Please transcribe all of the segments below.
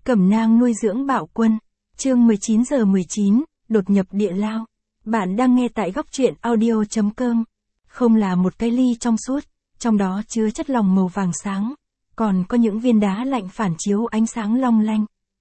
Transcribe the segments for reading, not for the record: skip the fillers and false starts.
Cẩm nang nuôi dưỡng bạo quân. Chương 19:19, đột nhập địa lao. Bạn đang nghe tại góc truyện audio.com. Không là một cái ly trong suốt, trong đó chứa chất lỏng màu vàng sáng, còn có những viên đá lạnh phản chiếu ánh sáng long lanh.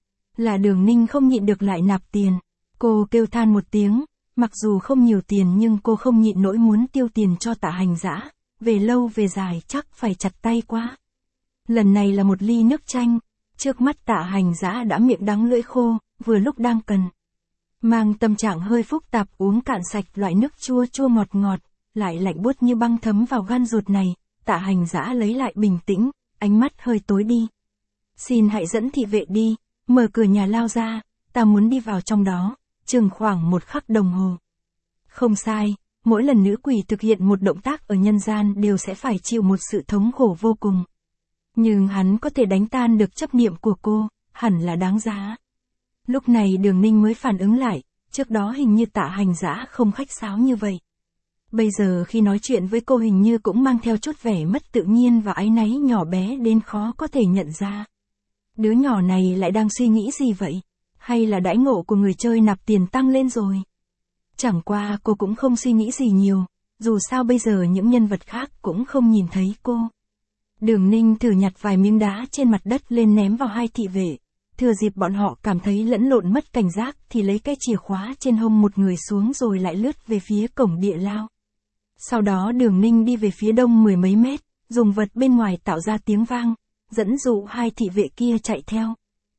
Là Đường Ninh không nhịn được lại nạp tiền. Cô kêu than một tiếng, mặc dù không nhiều tiền nhưng cô không nhịn nổi muốn tiêu tiền cho Tạ Hành Dã, về lâu về dài chắc phải chặt tay quá. Lần này là một ly nước chanh, trước mắt Tạ Hành Dã đã miệng đắng lưỡi khô, vừa lúc đang cần. Mang tâm trạng hơi phức tạp uống cạn sạch loại nước chua chua ngọt ngọt, lại lạnh buốt như băng thấm vào gan ruột này, Tạ Hành Dã lấy lại bình tĩnh, ánh mắt hơi tối đi. Xin hãy dẫn thị vệ đi, mở cửa nhà lao ra, ta muốn đi vào trong đó, chừng khoảng 1 khắc đồng hồ. Không sai, mỗi lần nữ quỷ thực hiện một động tác ở nhân gian đều sẽ phải chịu một sự thống khổ vô cùng. Nhưng hắn có thể đánh tan được chấp niệm của cô, hẳn là đáng giá. Lúc này Đường Ninh mới phản ứng lại, trước đó hình như Tạ Hành Dã không khách sáo như vậy. Bây giờ khi nói chuyện với cô hình như cũng mang theo chút vẻ mất tự nhiên và áy náy nhỏ bé đến khó có thể nhận ra. Đứa nhỏ này lại đang suy nghĩ gì vậy? Hay là đãi ngộ của người chơi nạp tiền tăng lên rồi? Chẳng qua cô cũng không suy nghĩ gì nhiều, dù sao bây giờ những nhân vật khác cũng không nhìn thấy cô. Đường Ninh thử nhặt vài miếng đá trên mặt đất lên ném vào hai thị vệ. Thừa dịp bọn họ cảm thấy lẫn lộn mất cảnh giác thì lấy cái chìa khóa trên hông một người xuống rồi lại lướt về phía cổng địa lao. Sau đó Đường Ninh đi về phía đông 10 mấy mét, dùng vật bên ngoài tạo ra tiếng vang, dẫn dụ hai thị vệ kia chạy theo.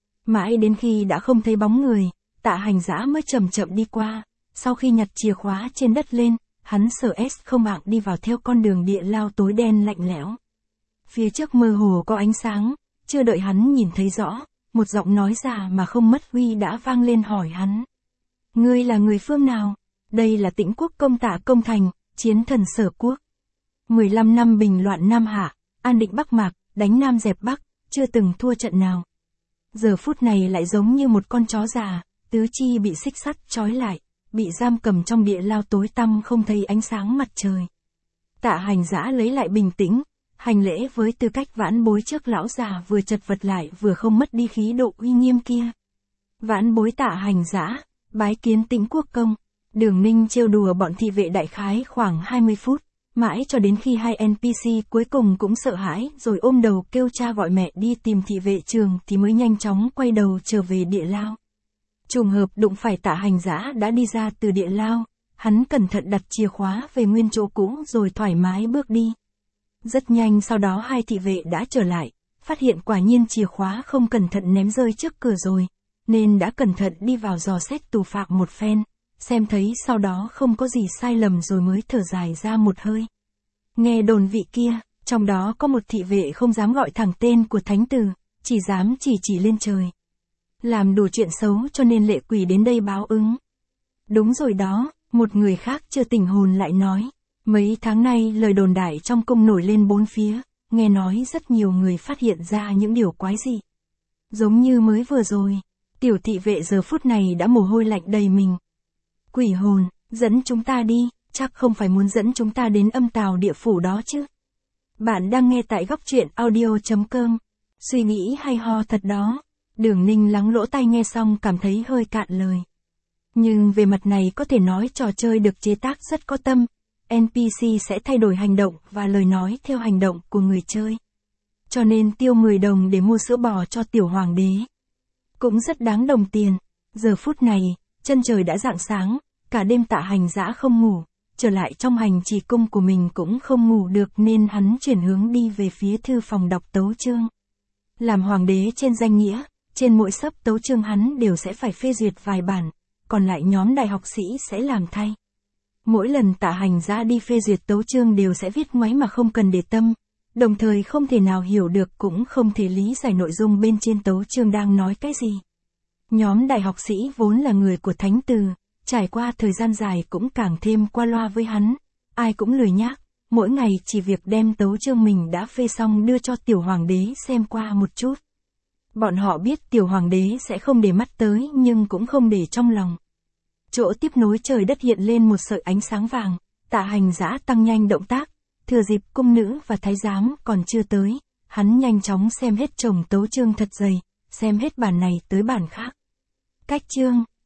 Mãi đến khi đã không thấy bóng người, Tạ Hành Dã mới chậm chậm đi qua. Sau khi nhặt chìa khóa trên đất lên, hắn sợ không mạng đi vào theo con đường địa lao tối đen lạnh lẽo. Phía trước mơ hồ có ánh sáng, chưa đợi hắn nhìn thấy rõ, một giọng nói già mà không mất huy đã vang lên hỏi hắn. Ngươi là người phương nào? Đây là Tĩnh Quốc công Tạ Công Thành, chiến thần Sở Quốc. 15 năm bình loạn Nam Hạ, an định Bắc Mạc, đánh Nam dẹp Bắc, chưa từng thua trận nào. Giờ phút này lại giống như một con chó già, tứ chi bị xích sắt trói lại, bị giam cầm trong địa lao tối tăm không thấy ánh sáng mặt trời. Tạ Hành Dã lấy lại bình tĩnh, hành lễ với tư cách vãn bối trước lão già vừa chật vật lại vừa không mất đi khí độ uy nghiêm kia. Vãn bối Tạ Hành Dã, bái kiến Tĩnh Quốc công. Đường Ninh trêu đùa bọn thị vệ đại khái khoảng 20 phút, mãi cho đến khi hai NPC cuối cùng cũng sợ hãi rồi ôm đầu kêu cha gọi mẹ đi tìm thị vệ trường thì mới nhanh chóng quay đầu trở về địa lao. Trùng hợp đụng phải Tạ Hành Dã đã đi ra từ địa lao, hắn cẩn thận đặt chìa khóa về nguyên chỗ cũ rồi thoải mái bước đi. Rất nhanh sau đó hai thị vệ đã trở lại, phát hiện quả nhiên chìa khóa không cẩn thận ném rơi trước cửa rồi, nên đã cẩn thận đi vào dò xét tù phạm một phen, xem thấy sau đó không có gì sai lầm rồi mới thở dài ra một hơi. Nghe đồn vị kia, trong đó có một thị vệ không dám gọi thẳng tên của thánh tử, chỉ dám chỉ lên trời. Làm đủ chuyện xấu cho nên lệ quỷ đến đây báo ứng. Đúng rồi đó, một người khác chưa tỉnh hồn lại nói. Mấy tháng nay lời đồn đại trong cung nổi lên bốn phía, nghe nói rất nhiều người phát hiện ra những điều quái dị. Giống như mới vừa rồi, tiểu thị vệ giờ phút này đã mồ hôi lạnh đầy mình. Quỷ hồn, dẫn chúng ta đi, chắc không phải muốn dẫn chúng ta đến âm tào địa phủ đó chứ. Bạn đang nghe tại góc truyện audio.com. Suy nghĩ hay ho thật đó. Đường Ninh lắng lỗ tai nghe xong cảm thấy hơi cạn lời. Nhưng về mặt này có thể nói trò chơi được chế tác rất có tâm. NPC sẽ thay đổi hành động và lời nói theo hành động của người chơi. Cho nên tiêu 10 đồng để mua sữa bò cho tiểu hoàng đế. Cũng rất đáng đồng tiền. Giờ phút này, chân trời đã rạng sáng, cả đêm Tạ Hành Dã không ngủ, trở lại trong hành trì cung của mình cũng không ngủ được nên hắn chuyển hướng đi về phía thư phòng đọc tấu chương. Làm hoàng đế trên danh nghĩa, trên mỗi sấp tấu chương hắn đều sẽ phải phê duyệt vài bản, còn lại nhóm đại học sĩ sẽ làm thay. Mỗi lần Tạ Hành Dã đi phê duyệt tấu chương đều sẽ viết ngoáy mà không cần để tâm, đồng thời không thể nào hiểu được cũng không thể lý giải nội dung bên trên tấu chương đang nói cái gì. Nhóm đại học sĩ vốn là người của thánh từ, trải qua thời gian dài cũng càng thêm qua loa với hắn, ai cũng lười nhác, mỗi ngày chỉ việc đem tấu chương mình đã phê xong đưa cho tiểu hoàng đế xem qua một chút. Bọn họ biết tiểu hoàng đế sẽ không để mắt tới nhưng cũng không để trong lòng. Chỗ tiếp nối trời đất hiện lên một sợi ánh sáng vàng, Tạ Hành Dã tăng nhanh động tác, thừa dịp cung nữ và thái giám còn chưa tới, hắn nhanh chóng xem hết chồng tấu chương thật dày, xem hết bản này tới bản khác. Cách chương